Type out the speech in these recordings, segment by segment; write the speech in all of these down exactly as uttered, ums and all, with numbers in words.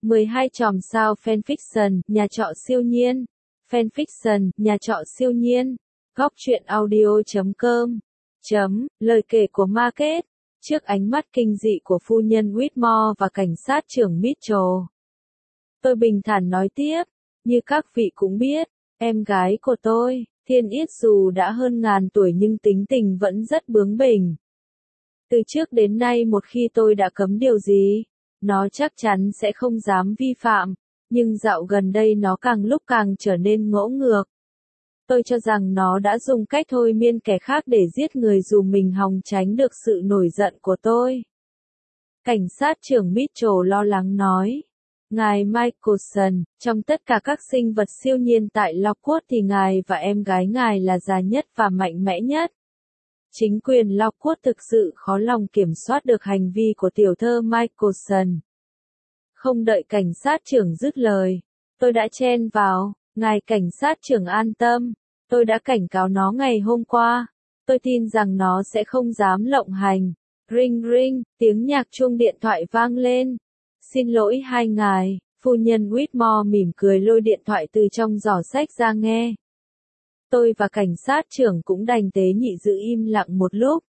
mười hai chòm sao fanfiction, nhà trọ siêu nhiên. Fanfiction, nhà trọ siêu nhiên. Góc truyện audio chấm com. Chấm, lời kể của Market. Trước ánh mắt kinh dị của phu nhân Whitmore và cảnh sát trưởng Mitchell. Tôi bình thản nói tiếp, như các vị cũng biết, em gái của tôi, Thiên Yết dù đã hơn ngàn tuổi nhưng tính tình vẫn rất bướng bỉnh. Từ trước đến nay một khi tôi đã cấm điều gì, nó chắc chắn sẽ không dám vi phạm, nhưng dạo gần đây nó càng lúc càng trở nên ngỗ ngược. Tôi cho rằng nó đã dùng cách thôi miên kẻ khác để giết người dù mình hòng tránh được sự nổi giận của tôi. Cảnh sát trưởng Mitchell lo lắng nói. Ngài Michelson, trong tất cả các sinh vật siêu nhiên tại Lockwood thì ngài và em gái ngài là già nhất và mạnh mẽ nhất. Chính quyền Lockwood thực sự khó lòng kiểm soát được hành vi của tiểu thơ Michelson. Không đợi cảnh sát trưởng dứt lời, tôi đã chen vào. Ngài cảnh sát trưởng an tâm, tôi đã cảnh cáo nó ngày hôm qua. Tôi tin rằng nó sẽ không dám lộng hành. Ring ring, tiếng nhạc chuông điện thoại vang lên. Xin lỗi hai ngài, phu nhân Whitmore mỉm cười lôi điện thoại từ trong giỏ sách ra nghe. Tôi và cảnh sát trưởng cũng đành tế nhị giữ im lặng một lúc.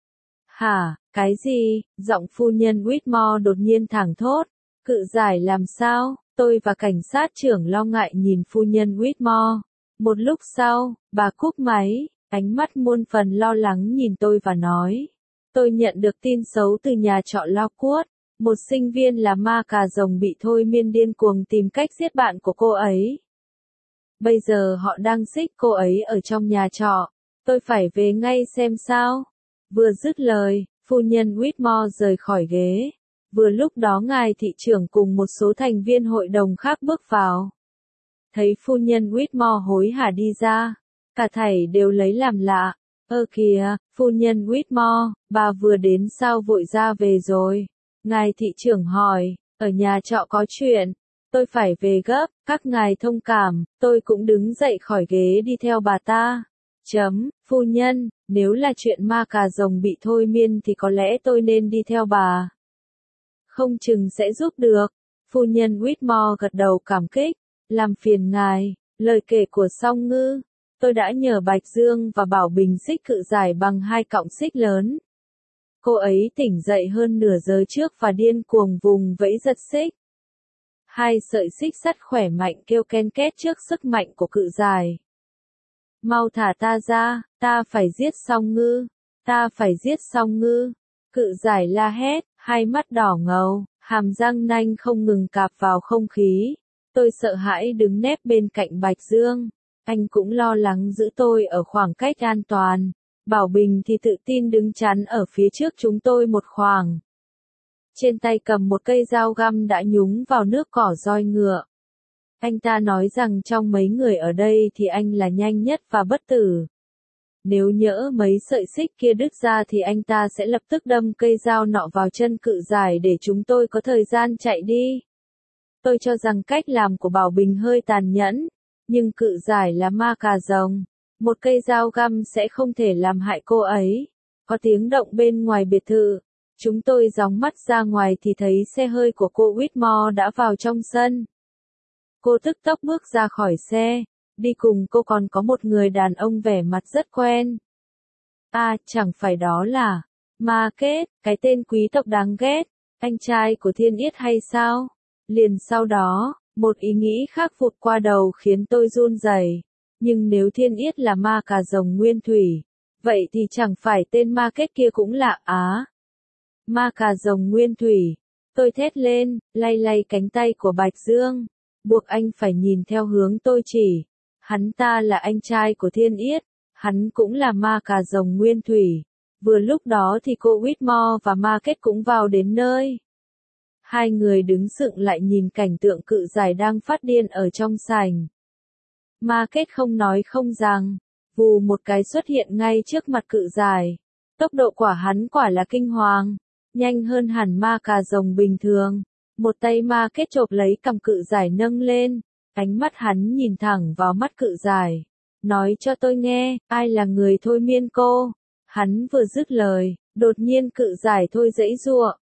Hả, cái gì? Giọng phu nhân Whitmore đột nhiên thẳng thốt. Cự giải làm sao? Tôi và cảnh sát trưởng lo ngại nhìn phu nhân Whitmore. Một lúc sau, bà cúp máy, ánh mắt muôn phần lo lắng nhìn tôi và nói. Tôi nhận được tin xấu từ nhà trọ Lockwood. Một sinh viên là ma cà rồng bị thôi miên điên cuồng tìm cách giết bạn của cô ấy. Bây giờ họ đang xích cô ấy ở trong nhà trọ. Tôi phải về ngay xem sao. Vừa dứt lời, phu nhân Whitmore rời khỏi ghế. Vừa lúc đó ngài thị trưởng cùng một số thành viên hội đồng khác bước vào. Thấy phu nhân Whitmore hối hả đi ra, cả thảy đều lấy làm lạ. Ơ kìa, phu nhân Whitmore, bà vừa đến sao vội ra về rồi? Ngài thị trưởng hỏi, ở nhà trọ có chuyện, tôi phải về gấp, các ngài thông cảm, tôi cũng đứng dậy khỏi ghế đi theo bà ta. Chấm, phu nhân, nếu là chuyện ma cà rồng bị thôi miên thì có lẽ tôi nên đi theo bà. Không chừng sẽ giúp được. Phu nhân Whitmore gật đầu cảm kích. Làm phiền ngài, lời kể của Song Ngư. Tôi đã nhờ Bạch Dương và Bảo Bình xích cự giải bằng hai cọng xích lớn. Cô ấy tỉnh dậy hơn nửa giờ trước và điên cuồng vùng vẫy giật xích. Hai sợi xích sắt khỏe mạnh kêu ken két trước sức mạnh của cự giải. Mau thả ta ra, ta phải giết Song Ngư, ta phải giết Song Ngư. Cự giải la hét, hai mắt đỏ ngầu, hàm răng nanh không ngừng cạp vào không khí. Tôi sợ hãi đứng nép bên cạnh Bạch Dương. Anh cũng lo lắng giữ tôi ở khoảng cách an toàn. Bảo Bình thì tự tin đứng chắn ở phía trước chúng tôi một khoảng. Trên tay cầm một cây dao găm đã nhúng vào nước cỏ roi ngựa. Anh ta nói rằng trong mấy người ở đây thì anh là nhanh nhất và bất tử. Nếu nhỡ mấy sợi xích kia đứt ra thì anh ta sẽ lập tức đâm cây dao nọ vào chân cự giải để chúng tôi có thời gian chạy đi. Tôi cho rằng cách làm của Bảo Bình hơi tàn nhẫn, nhưng cự giải là ma cà rồng. Một cây dao găm sẽ không thể làm hại cô ấy. Có tiếng động bên ngoài biệt thự. Chúng tôi gióng mắt ra ngoài thì thấy xe hơi của cô Whitmore đã vào trong sân. Cô tức tốc bước ra khỏi xe. Đi cùng cô còn có một người đàn ông vẻ mặt rất quen. À, chẳng phải đó là Market, cái tên quý tộc đáng ghét, anh trai của Thiên Yết hay sao? Liền sau đó, một ý nghĩ khác vụt qua đầu khiến tôi run rẩy. Nhưng nếu Thiên Yết là ma cà rồng nguyên thủy, vậy thì chẳng phải tên Market kia cũng lạ á. Ma cà rồng nguyên thủy. Tôi thét lên, lay lay cánh tay của Bạch Dương, buộc anh phải nhìn theo hướng tôi chỉ. Hắn ta là anh trai của Thiên Yết, hắn cũng là ma cà rồng nguyên thủy. Vừa lúc đó thì cô Whitmore và Market cũng vào đến nơi. Hai người đứng sững lại nhìn cảnh tượng cự giải đang phát điên ở trong sảnh. Market không nói không rằng, vù một cái xuất hiện ngay trước mặt cự giải. Tốc độ của hắn quả là kinh hoàng, nhanh hơn hẳn ma cà rồng bình thường. Một tay Market chộp lấy cằm cự giải nâng lên, ánh mắt hắn nhìn thẳng vào mắt cự giải. Nói cho tôi nghe, ai là người thôi miên cô? Hắn vừa dứt lời, đột nhiên cự giải thôi giãy giụa.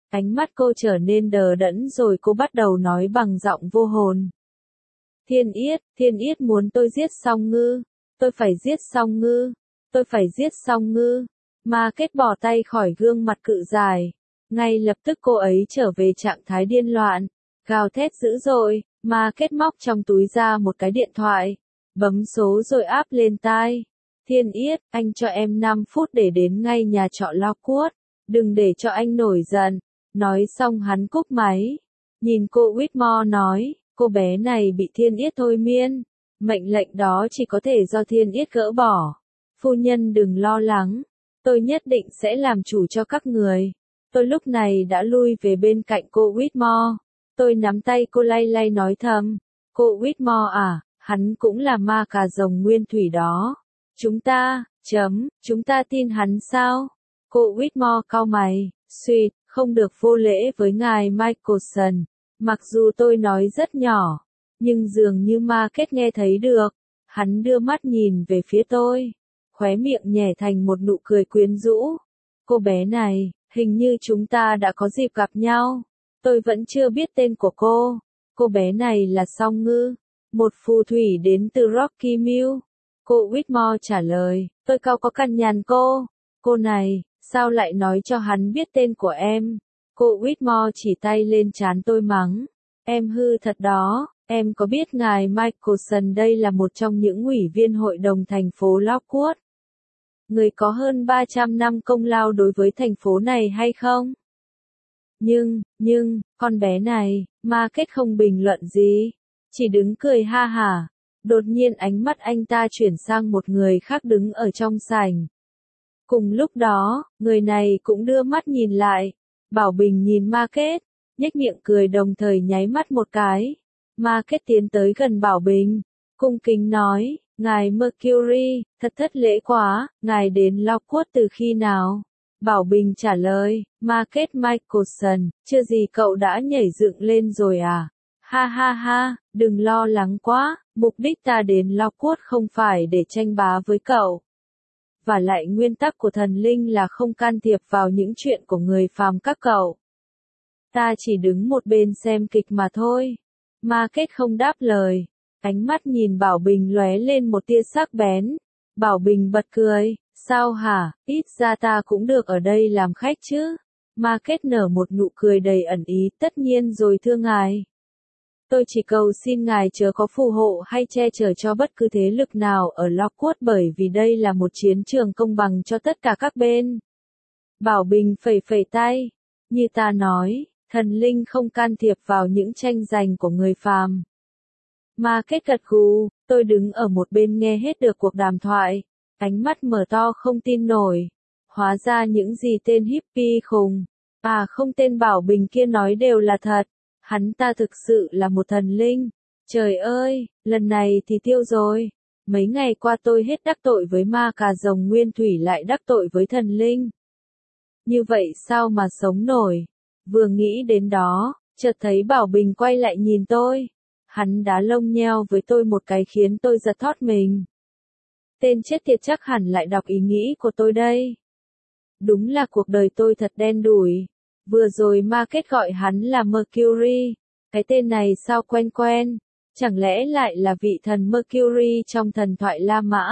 Ánh mắt cô trở nên đờ đẫn rồi cô bắt đầu nói bằng giọng vô hồn. Thiên Yết, Thiên Yết muốn tôi giết Song Ngư. Tôi phải giết Song Ngư. Tôi phải giết Song Ngư. Ma Kết bỏ tay khỏi gương mặt cự dài. Ngay lập tức cô ấy trở về trạng thái điên loạn. Gào thét dữ dội, Ma Kết móc trong túi ra một cái điện thoại. Bấm số rồi áp lên tai. Thiên Yết, anh cho em năm phút để đến ngay nhà trọ Lockwood. Đừng để cho anh nổi giận. Nói xong hắn cúp máy. Nhìn cô Whitmore nói, cô bé này bị Thiên Yết thôi miên. Mệnh lệnh đó chỉ có thể do Thiên Yết gỡ bỏ. Phu nhân đừng lo lắng. Tôi nhất định sẽ làm chủ cho các người. Tôi lúc này đã lui về bên cạnh cô Whitmore. Tôi nắm tay cô lay lay nói thầm. Cô Whitmore à, hắn cũng là ma cà rồng nguyên thủy đó. Chúng ta, chấm, chúng ta tin hắn sao? Cô Whitmore cau mày, suýt, không được vô lễ với ngài Michelson. Mặc dù tôi nói rất nhỏ, nhưng dường như Ma Kết nghe thấy được. Hắn đưa mắt nhìn về phía tôi, khóe miệng nhè thành một nụ cười quyến rũ. Cô bé này, hình như chúng ta đã có dịp gặp nhau. Tôi vẫn chưa biết tên của cô. Cô bé này là Song Ngư, một phù thủy đến từ Rocky Mill. Cô Whitmore trả lời, tôi cau có cằn nhằn cô. Cô này, sao lại nói cho hắn biết tên của em? Cô Whitmore chỉ tay lên trán tôi mắng. Em hư thật đó, em có biết ngài Michelson đây là một trong những ủy viên hội đồng thành phố Lockwood? Người có hơn ba trăm năm công lao đối với thành phố này hay không? Nhưng, nhưng, con bé này, Ma Kết không bình luận gì. Chỉ đứng cười ha hả. Đột nhiên ánh mắt anh ta chuyển sang một người khác đứng ở trong sảnh. Cùng lúc đó, người này cũng đưa mắt nhìn lại. Bảo Bình nhìn Ma Kết, nhếch miệng cười đồng thời nháy mắt một cái. Ma Kết tiến tới gần Bảo Bình, cung kính nói, ngài Mercury, thật thất lễ quá, ngài đến Lockwood từ khi nào? Bảo Bình trả lời, Ma Kết Michelson, chưa gì cậu đã nhảy dựng lên rồi à? Ha ha ha, đừng lo lắng quá, mục đích ta đến Lockwood không phải để tranh bá với cậu. Và lại nguyên tắc của thần linh là không can thiệp vào những chuyện của người phàm các cậu. Ta chỉ đứng một bên xem kịch mà thôi. Ma Kết không đáp lời. Ánh mắt nhìn Bảo Bình lóe lên một tia sắc bén. Bảo Bình bật cười. Sao hả, ít ra ta cũng được ở đây làm khách chứ. Ma Kết nở một nụ cười đầy ẩn ý. Tất nhiên rồi thưa ngài. Tôi chỉ cầu xin ngài chớ có phù hộ hay che chở cho bất cứ thế lực nào ở Lockwood bởi vì đây là một chiến trường công bằng cho tất cả các bên. Bảo Bình phẩy phẩy tay. Như ta nói, thần linh không can thiệp vào những tranh giành của người phàm. Ma Kết gật gù, tôi đứng ở một bên nghe hết được cuộc đàm thoại. Ánh mắt mở to không tin nổi. Hóa ra những gì tên hippie khùng, à không tên Bảo Bình kia nói đều là thật. Hắn ta thực sự là một thần linh. Trời ơi, lần này thì tiêu rồi. Mấy ngày qua tôi hết đắc tội với ma cà rồng nguyên thủy lại đắc tội với thần linh. Như vậy sao mà sống nổi? Vừa nghĩ đến đó, chợt thấy Bảo Bình quay lại nhìn tôi. Hắn đá lông nheo với tôi một cái khiến tôi giật thót mình. Tên chết tiệt chắc hẳn lại đọc ý nghĩ của tôi đây. Đúng là cuộc đời tôi thật đen đủi. Vừa rồi Ma Kết gọi hắn là Mercury. Cái tên này sao quen quen? Chẳng lẽ lại là vị thần Mercury trong thần thoại La Mã?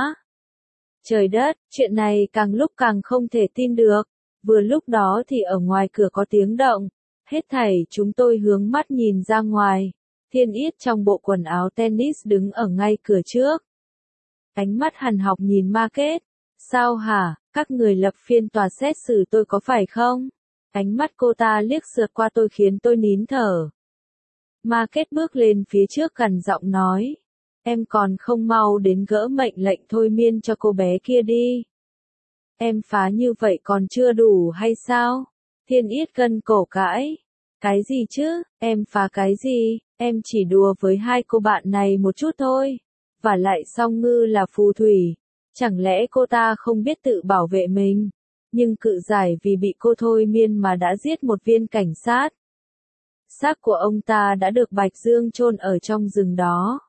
Trời đất, chuyện này càng lúc càng không thể tin được. Vừa lúc đó thì ở ngoài cửa có tiếng động. Hết thảy chúng tôi hướng mắt nhìn ra ngoài. Thiên Yết trong bộ quần áo tennis đứng ở ngay cửa trước. Ánh mắt hằn học nhìn Ma Kết. Sao hả, các người lập phiên tòa xét xử tôi có phải không? Ánh mắt cô ta liếc sượt qua tôi khiến tôi nín thở. Ma Kết bước lên phía trước gằn giọng nói. Em còn không mau đến gỡ mệnh lệnh thôi miên cho cô bé kia đi. Em phá như vậy còn chưa đủ hay sao? Thiên Yết gân cổ cãi. Cái gì chứ, em phá cái gì, em chỉ đùa với hai cô bạn này một chút thôi. Và lại Song Ngư là phù thủy. Chẳng lẽ cô ta không biết tự bảo vệ mình? Nhưng cự giải vì bị cô thôi miên mà đã giết một viên cảnh sát. Xác của ông ta đã được Bạch Dương chôn ở trong rừng đó.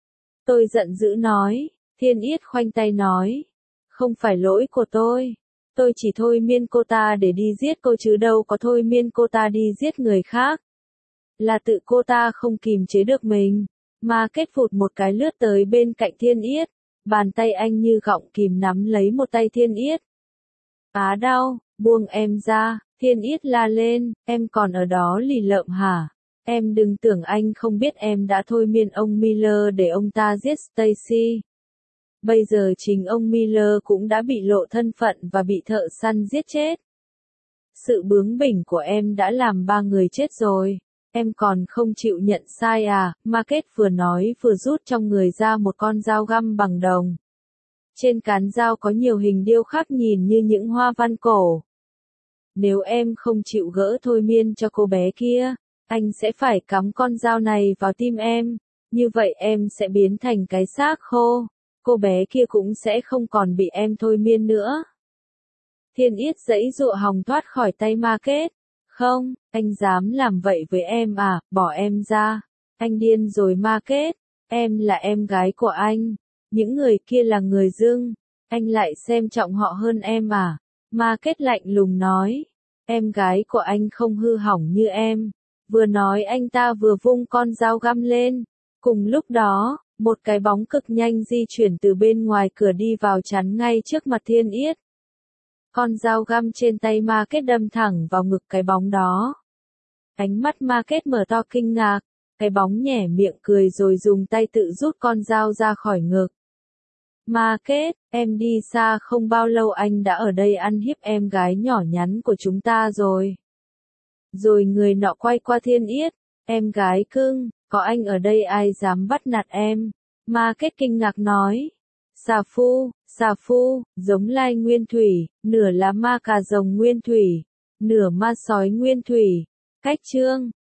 Tôi giận dữ nói, Thiên Yết khoanh tay nói. Không phải lỗi của tôi. Tôi chỉ thôi miên cô ta để đi giết cô chứ đâu có thôi miên cô ta đi giết người khác. Là tự cô ta không kìm chế được mình. Mà kết phụt một cái lướt tới bên cạnh Thiên Yết. Bàn tay anh như gọng kìm nắm lấy một tay Thiên Yết. Á đau, buông em ra, Thiên Yết la lên, em còn ở đó lì lợm hả? Em đừng tưởng anh không biết em đã thôi miên ông Miller để ông ta giết Stacy. Bây giờ chính ông Miller cũng đã bị lộ thân phận và bị thợ săn giết chết. Sự bướng bỉnh của em đã làm ba người chết rồi. Em còn không chịu nhận sai à? Market vừa nói vừa rút trong người ra một con dao găm bằng đồng. Trên cán dao có nhiều hình điêu khắc nhìn như những hoa văn cổ. Nếu em không chịu gỡ thôi miên cho cô bé kia, anh sẽ phải cắm con dao này vào tim em. Như vậy em sẽ biến thành cái xác khô. Cô bé kia cũng sẽ không còn bị em thôi miên nữa. Thiên Yết giãy giụa hòng thoát khỏi tay Market. Không, anh dám làm vậy với em à, bỏ em ra. Anh điên rồi Market, em là em gái của anh. Những người kia là người dưng, anh lại xem trọng họ hơn em à. Market lạnh lùng nói, em gái của anh không hư hỏng như em. Vừa nói anh ta vừa vung con dao găm lên. Cùng lúc đó, một cái bóng cực nhanh di chuyển từ bên ngoài cửa đi vào chắn ngay trước mặt Thiên Yết. Con dao găm trên tay Market đâm thẳng vào ngực cái bóng đó. Ánh mắt Market mở to kinh ngạc, cái bóng nhếch miệng cười rồi dùng tay tự rút con dao ra khỏi ngực. Market, em đi xa không bao lâu anh đã ở đây ăn hiếp em gái nhỏ nhắn của chúng ta rồi. Rồi người nọ quay qua Thiên Yết, em gái cưng, có anh ở đây ai dám bắt nạt em. Market kinh ngạc nói. Xà phu, xà phu, giống lai nguyên thủy, nửa là ma cà rồng nguyên thủy, nửa ma sói nguyên thủy. Cách chương